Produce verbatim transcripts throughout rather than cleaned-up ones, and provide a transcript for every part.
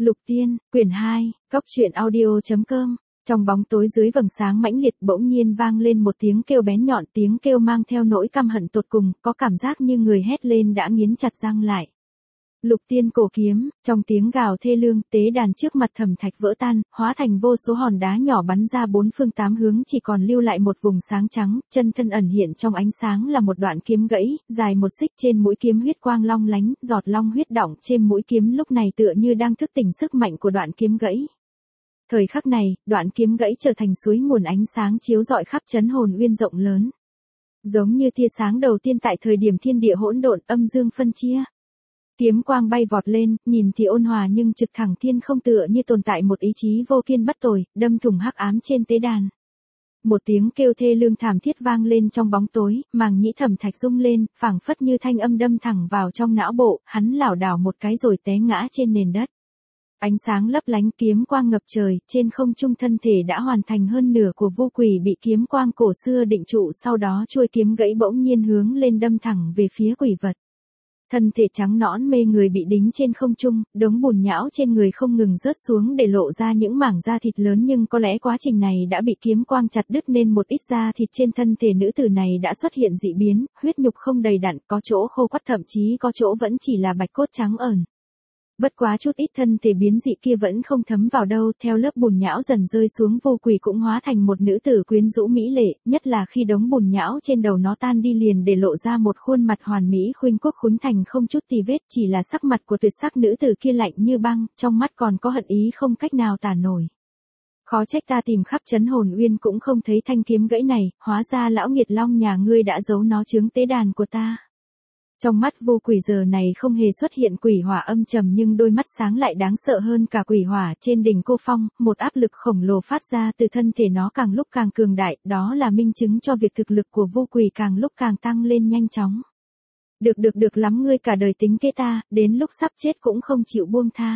Lục Tiên, quyển hai, Cóc truyện audio chấm com. Trong bóng tối dưới vầng sáng mãnh liệt bỗng nhiên vang lên một tiếng kêu bén nhọn, tiếng kêu mang theo nỗi căm hận tột cùng, có cảm giác như người hét lên đã nghiến chặt răng lại. Lục Tiên cổ kiếm, trong tiếng gào thê lương, tế đàn trước mặt Thẩm Thạch vỡ tan, hóa thành vô số hòn đá nhỏ bắn ra bốn phương tám hướng, chỉ còn lưu lại một vùng sáng trắng, chân thân ẩn hiện trong ánh sáng là một đoạn kiếm gãy, dài một xích, trên mũi kiếm huyết quang long lánh, giọt long huyết đọng trên mũi kiếm lúc này tựa như đang thức tỉnh sức mạnh của đoạn kiếm gãy. Thời khắc này, đoạn kiếm gãy trở thành suối nguồn ánh sáng chiếu rọi khắp chấn hồn uyên rộng lớn. Giống như tia sáng đầu tiên tại thời điểm thiên địa hỗn độn âm dương phân chia. Kiếm quang bay vọt lên, nhìn thì ôn hòa nhưng trực thẳng thiên không, tựa như tồn tại một ý chí vô kiên bất tồi, đâm thủng hắc ám trên tế đàn. Một tiếng kêu thê lương thảm thiết vang lên trong bóng tối, màng nhĩ Thẩm Thạch rung lên, phảng phất như thanh âm đâm thẳng vào trong não bộ, hắn lảo đảo một cái rồi té ngã trên nền đất. Ánh sáng lấp lánh, kiếm quang ngập trời, trên không trung thân thể đã hoàn thành hơn nửa của Vu Quỷ bị kiếm quang cổ xưa định trụ, sau đó chuôi kiếm gãy bỗng nhiên hướng lên đâm thẳng về phía quỷ vật. Thân thể trắng nõn mê người bị đính trên không trung, đống bùn nhão trên người không ngừng rớt xuống để lộ ra những mảng da thịt lớn, nhưng có lẽ quá trình này đã bị kiếm quang chặt đứt nên một ít da thịt trên thân thể nữ tử này đã xuất hiện dị biến, huyết nhục không đầy đặn, có chỗ khô quắt, thậm chí có chỗ vẫn chỉ là bạch cốt trắng ẩn. Bất quá chút ít thân thể biến dị kia vẫn không thấm vào đâu, theo lớp bùn nhão dần rơi xuống, Vô Quỷ cũng hóa thành một nữ tử quyến rũ mỹ lệ, nhất là khi đống bùn nhão trên đầu nó tan đi liền để lộ ra một khuôn mặt hoàn mỹ khuynh quốc khuynh thành không chút tì vết, chỉ là sắc mặt của tuyệt sắc nữ tử kia lạnh như băng, trong mắt còn có hận ý không cách nào tả nổi. Khó trách ta tìm khắp chấn hồn uyên cũng không thấy thanh kiếm gãy này, hóa ra lão nghiệt long nhà ngươi đã giấu nó chướng tế đàn của ta. Trong mắt Vô Quỷ giờ này không hề xuất hiện quỷ hỏa âm trầm, nhưng đôi mắt sáng lại đáng sợ hơn cả quỷ hỏa. Trên đỉnh cô phong, một áp lực khổng lồ phát ra từ thân thể nó càng lúc càng cường đại, đó là minh chứng cho việc thực lực của Vô Quỷ càng lúc càng tăng lên nhanh chóng. Được được được lắm, ngươi cả đời tính kế ta, đến lúc sắp chết cũng không chịu buông tha.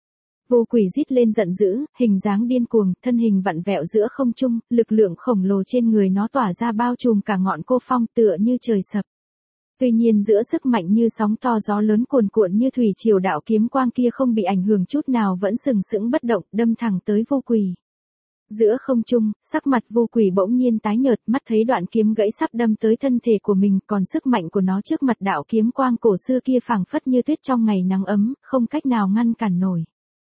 Vô Quỷ rít lên giận dữ, hình dáng điên cuồng, thân hình vặn vẹo giữa không trung, lực lượng khổng lồ trên người nó tỏa ra bao trùm cả ngọn cô phong, tựa như trời sập. Tuy nhiên giữa sức mạnh như sóng to gió lớn cuồn cuộn như thủy triều, đạo kiếm quang kia không bị ảnh hưởng chút nào, vẫn sừng sững bất động, đâm thẳng tới Vô Quỷ. Giữa không trung, sắc mặt Vô Quỷ bỗng nhiên tái nhợt, mắt thấy đoạn kiếm gãy sắp đâm tới thân thể của mình, còn sức mạnh của nó trước mặt đạo kiếm quang cổ xưa kia phảng phất như tuyết trong ngày nắng ấm, không cách nào ngăn cản nổi.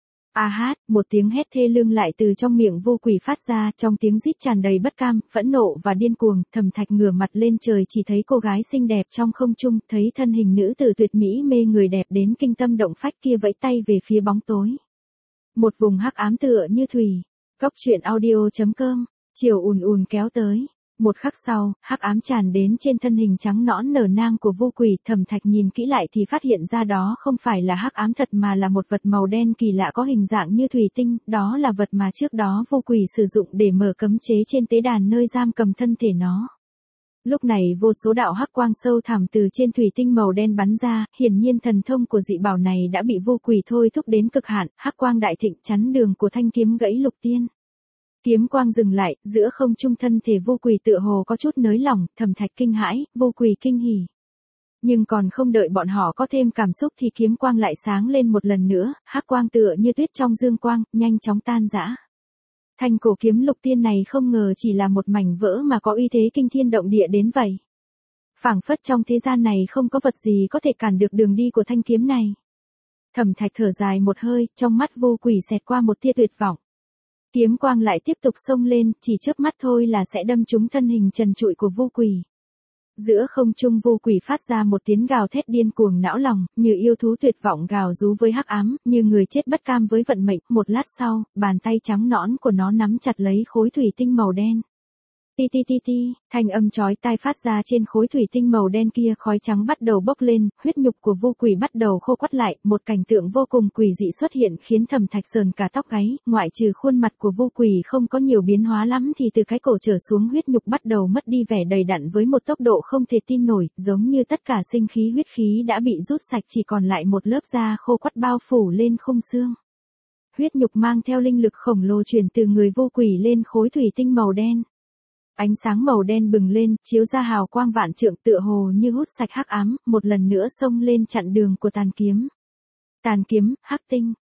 A hát, một tiếng hét thê lương lại từ trong miệng Vô Quỷ phát ra, trong tiếng rít tràn đầy bất cam, phẫn nộ và điên cuồng. Thẩm Thạch ngửa mặt lên trời chỉ thấy cô gái xinh đẹp trong không trung, thấy thân hình nữ tử tuyệt mỹ mê người đẹp đến kinh tâm động phách kia vẫy tay về phía bóng tối. Một vùng hắc ám tựa như thủy. Cóc truyện audio chấm com, chiều ùn ùn kéo tới. Một khắc sau, hắc ám tràn đến trên thân hình trắng nõn nở nang của Vô Quỷ. Thẩm Thạch nhìn kỹ lại thì phát hiện ra đó không phải là hắc ám thật mà là một vật màu đen kỳ lạ có hình dạng như thủy tinh, đó là vật mà trước đó Vô Quỷ sử dụng để mở cấm chế trên tế đàn nơi giam cầm thân thể nó. Lúc này vô số đạo hắc quang sâu thẳm từ trên thủy tinh màu đen bắn ra, hiển nhiên thần thông của dị bảo này đã bị Vô Quỷ thôi thúc đến cực hạn, hắc quang đại thịnh chắn đường của thanh kiếm gãy Lục Tiên. Kiếm quang dừng lại, giữa không trung thân thể Vô Quỷ tựa hồ có chút nới lỏng, Thẩm Thạch kinh hãi, Vô Quỷ kinh hỉ. Nhưng còn không đợi bọn họ có thêm cảm xúc thì kiếm quang lại sáng lên một lần nữa, hắc quang tựa như tuyết trong dương quang, nhanh chóng tan rã. Thanh cổ kiếm Lục Tiên này không ngờ chỉ là một mảnh vỡ mà có uy thế kinh thiên động địa đến vậy. Phảng phất trong thế gian này không có vật gì có thể cản được đường đi của thanh kiếm này. Thẩm Thạch thở dài một hơi, trong mắt Vô Quỷ xẹt qua một tia tuyệt vọng. Kiếm quang lại tiếp tục xông lên, chỉ chớp mắt thôi là sẽ đâm trúng thân hình trần trụi của Vô Quỷ. Giữa không trung Vô Quỷ phát ra một tiếng gào thét điên cuồng não lòng, như yêu thú tuyệt vọng gào rú với hắc ám, như người chết bất cam với vận mệnh. Một lát sau, bàn tay trắng nõn của nó nắm chặt lấy khối thủy tinh màu đen. Ti ti ti ti, thanh âm chói tai phát ra trên khối thủy tinh màu đen kia, khói trắng bắt đầu bốc lên, huyết nhục của Vô Quỷ bắt đầu khô quắt lại, một cảnh tượng vô cùng quỷ dị xuất hiện khiến Thẩm Thạch sờn cả tóc gáy, ngoại trừ khuôn mặt của Vô Quỷ không có nhiều biến hóa lắm thì từ cái cổ trở xuống huyết nhục bắt đầu mất đi vẻ đầy đặn với một tốc độ không thể tin nổi, giống như tất cả sinh khí huyết khí đã bị rút sạch, chỉ còn lại một lớp da khô quắt bao phủ lên khung xương. Huyết nhục mang theo linh lực khổng lồ truyền từ người Vô Quỷ lên khối thủy tinh màu đen. Ánh sáng màu đen bừng lên, chiếu ra hào quang vạn trượng tựa hồ như hút sạch hắc ám, một lần nữa xông lên chặn đường của tàn kiếm. Tàn kiếm, hắc tinh,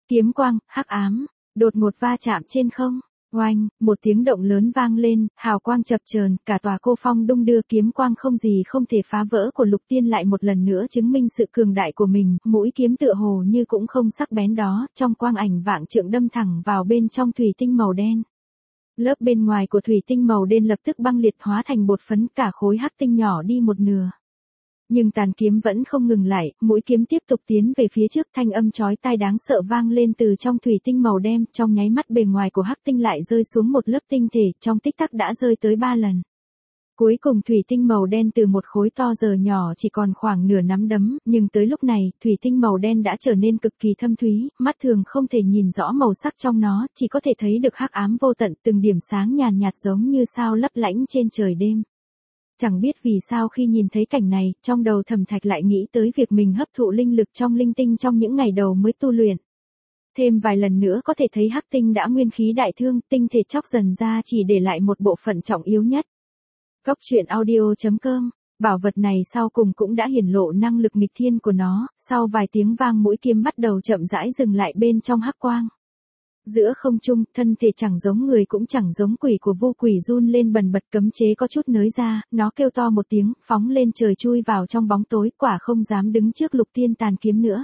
Kiếm quang, hắc ám, đột ngột va chạm trên không. Oanh, một tiếng động lớn vang lên, hào quang chập chờn, cả tòa cô phong đung đưa, kiếm quang không gì không thể phá vỡ của Lục Tiên lại một lần nữa chứng minh sự cường đại của mình, mũi kiếm tựa hồ như cũng không sắc bén đó, trong quang ảnh vạn trượng đâm thẳng vào bên trong thủy tinh màu đen. Lớp bên ngoài của thủy tinh màu đen lập tức băng liệt hóa thành bột phấn, cả khối hắc tinh nhỏ đi một nửa. Nhưng tàn kiếm vẫn không ngừng lại, mũi kiếm tiếp tục tiến về phía trước, thanh âm chói tai đáng sợ vang lên từ trong thủy tinh màu đen, trong nháy mắt bề ngoài của hắc tinh lại rơi xuống một lớp tinh thể, trong tích tắc đã rơi tới ba lần. Cuối cùng thủy tinh màu đen từ một khối to giờ nhỏ chỉ còn khoảng nửa nắm đấm, nhưng tới lúc này, thủy tinh màu đen đã trở nên cực kỳ thâm thúy, mắt thường không thể nhìn rõ màu sắc trong nó, chỉ có thể thấy được hắc ám vô tận, từng điểm sáng nhàn nhạt giống như sao lấp lánh trên trời đêm. Chẳng biết vì sao khi nhìn thấy cảnh này, trong đầu Thẩm Thạch lại nghĩ tới việc mình hấp thụ linh lực trong linh tinh trong những ngày đầu mới tu luyện. Thêm vài lần nữa có thể thấy hắc tinh đã nguyên khí đại thương, tinh thể chóc dần ra chỉ để lại một bộ phận trọng yếu nhất. Cốc truyện audio chấm com, bảo vật này sau cùng cũng đã hiển lộ năng lực nghịch thiên của nó, sau vài tiếng vang mũi kiếm bắt đầu chậm rãi dừng lại bên trong hắc quang. Giữa không trung, thân thể chẳng giống người cũng chẳng giống quỷ của Vô Quỷ run lên bần bật, cấm chế có chút nới ra, nó kêu to một tiếng, phóng lên trời chui vào trong bóng tối, quả không dám đứng trước Lục Tiên tàn kiếm nữa.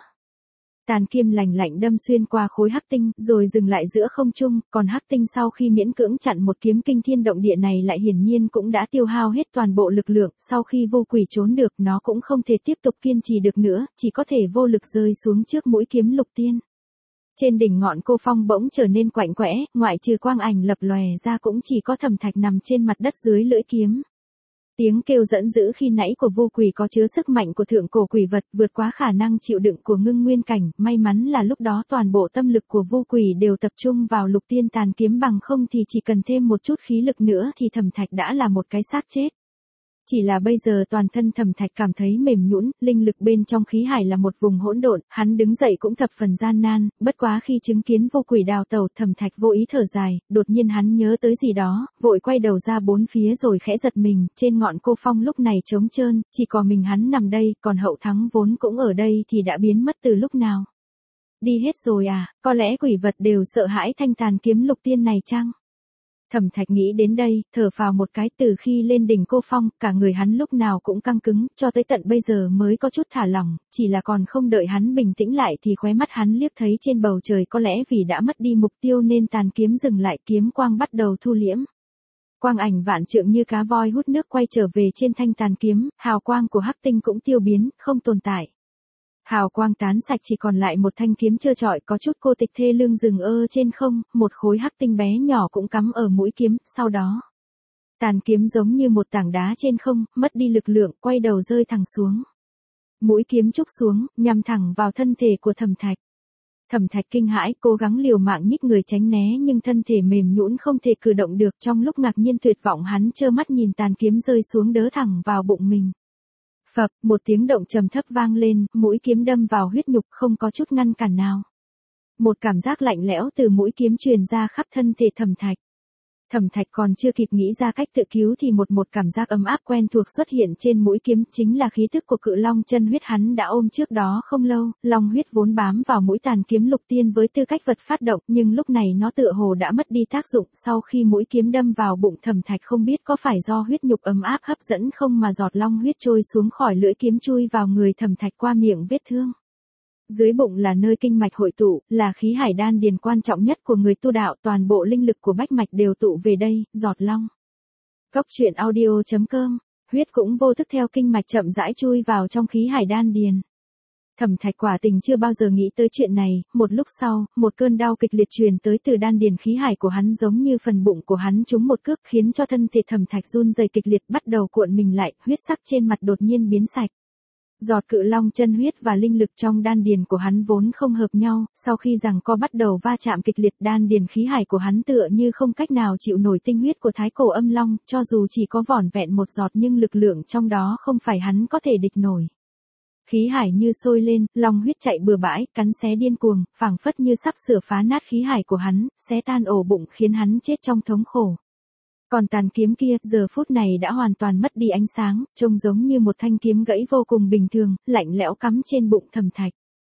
Tàn kiếm lạnh lạnh đâm xuyên qua khối hắc tinh, rồi dừng lại giữa không trung, còn hắc tinh sau khi miễn cưỡng chặn một kiếm kinh thiên động địa này lại hiển nhiên cũng đã tiêu hao hết toàn bộ lực lượng, sau khi Vô Quỷ trốn được, nó cũng không thể tiếp tục kiên trì được nữa, chỉ có thể vô lực rơi xuống trước mũi kiếm Lục Tiên. Trên đỉnh ngọn cô phong bỗng trở nên quạnh quẽ, ngoại trừ quang ảnh lập lòe ra cũng chỉ có Thẩm Thạch nằm trên mặt đất dưới lưỡi kiếm. Tiếng kêu giận dữ khi nãy của Vô Quỷ có chứa sức mạnh của thượng cổ quỷ vật, vượt quá khả năng chịu đựng của Ngưng Nguyên cảnh, may mắn là lúc đó toàn bộ tâm lực của Vô Quỷ đều tập trung vào Lục Tiên tàn kiếm, bằng không thì chỉ cần thêm một chút khí lực nữa thì Thẩm Thạch đã là một cái xác chết. Chỉ là bây giờ toàn thân Thẩm Thạch cảm thấy mềm nhũn, linh lực bên trong khí hải là một vùng hỗn độn, hắn đứng dậy cũng thập phần gian nan, bất quá khi chứng kiến Vô Quỷ đào tẩu, Thẩm Thạch vô ý thở dài, đột nhiên hắn nhớ tới gì đó, vội quay đầu ra bốn phía rồi khẽ giật mình, trên ngọn cô phong lúc này trống trơn, chỉ có mình hắn nằm đây, còn Hậu Thắng vốn cũng ở đây thì đã biến mất từ lúc nào. Đi hết rồi à, có lẽ quỷ vật đều sợ hãi thanh tàn kiếm Lục Tiên này chăng? Thẩm Thạch nghĩ đến đây, thở phào một cái, từ khi lên đỉnh cô phong, cả người hắn lúc nào cũng căng cứng, cho tới tận bây giờ mới có chút thả lỏng, chỉ là còn không đợi hắn bình tĩnh lại thì khóe mắt hắn liếc thấy trên bầu trời, có lẽ vì đã mất đi mục tiêu nên tàn kiếm dừng lại, kiếm quang bắt đầu thu liễm. Quang ảnh vạn trượng như cá voi hút nước quay trở về trên thanh tàn kiếm, hào quang của hắc tinh cũng tiêu biến, không tồn tại. Hào quang tán sạch, chỉ còn lại một thanh kiếm trơ trọi có chút cô tịch thê lương dừng ơ trên không, một khối hắc tinh bé nhỏ cũng cắm ở mũi kiếm, sau đó. Tàn kiếm giống như một tảng đá trên không, mất đi lực lượng, quay đầu rơi thẳng xuống. Mũi kiếm trúc xuống, nhằm thẳng vào thân thể của Thẩm Thạch. Thẩm Thạch kinh hãi, cố gắng liều mạng nhích người tránh né nhưng thân thể mềm nhũn không thể cử động được, trong lúc ngạc nhiên tuyệt vọng hắn trơ mắt nhìn tàn kiếm rơi xuống đỡ thẳng vào bụng mình. Phập, một tiếng động trầm thấp vang lên, mũi kiếm đâm vào huyết nhục không có chút ngăn cản nào. Một cảm giác lạnh lẽo từ mũi kiếm truyền ra khắp thân thể Thẩm Thạch. Thẩm Thạch còn chưa kịp nghĩ ra cách tự cứu thì một một cảm giác ấm áp quen thuộc xuất hiện trên mũi kiếm, chính là khí tức của cự long chân huyết hắn đã ôm trước đó không lâu, long huyết vốn bám vào mũi tàn kiếm Lục Tiên với tư cách vật phát động, nhưng lúc này nó tựa hồ đã mất đi tác dụng, sau khi mũi kiếm đâm vào bụng Thẩm Thạch không biết có phải do huyết nhục ấm áp hấp dẫn không mà giọt long huyết trôi xuống khỏi lưỡi kiếm chui vào người Thẩm Thạch qua miệng vết thương. Dưới bụng là nơi kinh mạch hội tụ, là khí hải đan điền quan trọng nhất của người tu đạo, toàn bộ linh lực của bách mạch đều tụ về đây, giọt long. Cốc truyện audio chấm com, huyết cũng vô thức theo kinh mạch chậm rãi chui vào trong khí hải đan điền. Thẩm Thạch quả tình chưa bao giờ nghĩ tới chuyện này, một lúc sau, một cơn đau kịch liệt truyền tới từ đan điền khí hải của hắn, giống như phần bụng của hắn trúng một cước, khiến cho thân thể Thẩm Thạch run rẩy kịch liệt, bắt đầu cuộn mình lại, huyết sắc trên mặt đột nhiên biến sạch. Giọt cự long chân huyết và linh lực trong đan điền của hắn vốn không hợp nhau, sau khi giằng co bắt đầu va chạm kịch liệt, đan điền khí hải của hắn tựa như không cách nào chịu nổi tinh huyết của thái cổ âm long, cho dù chỉ có vỏn vẹn một giọt nhưng lực lượng trong đó không phải hắn có thể địch nổi. Khí hải như sôi lên, long huyết chạy bừa bãi, cắn xé điên cuồng, phảng phất như sắp sửa phá nát khí hải của hắn, xé tan ổ bụng khiến hắn chết trong thống khổ. Còn tàn kiếm kia, giờ phút này đã hoàn toàn mất đi ánh sáng, trông giống như một thanh kiếm gãy vô cùng bình thường, lạnh lẽo cắm trên bụng Thẩm Thạch.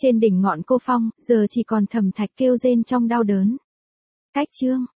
Trên đỉnh ngọn cô phong, giờ chỉ còn Thẩm Thạch kêu rên trong đau đớn. Cách chương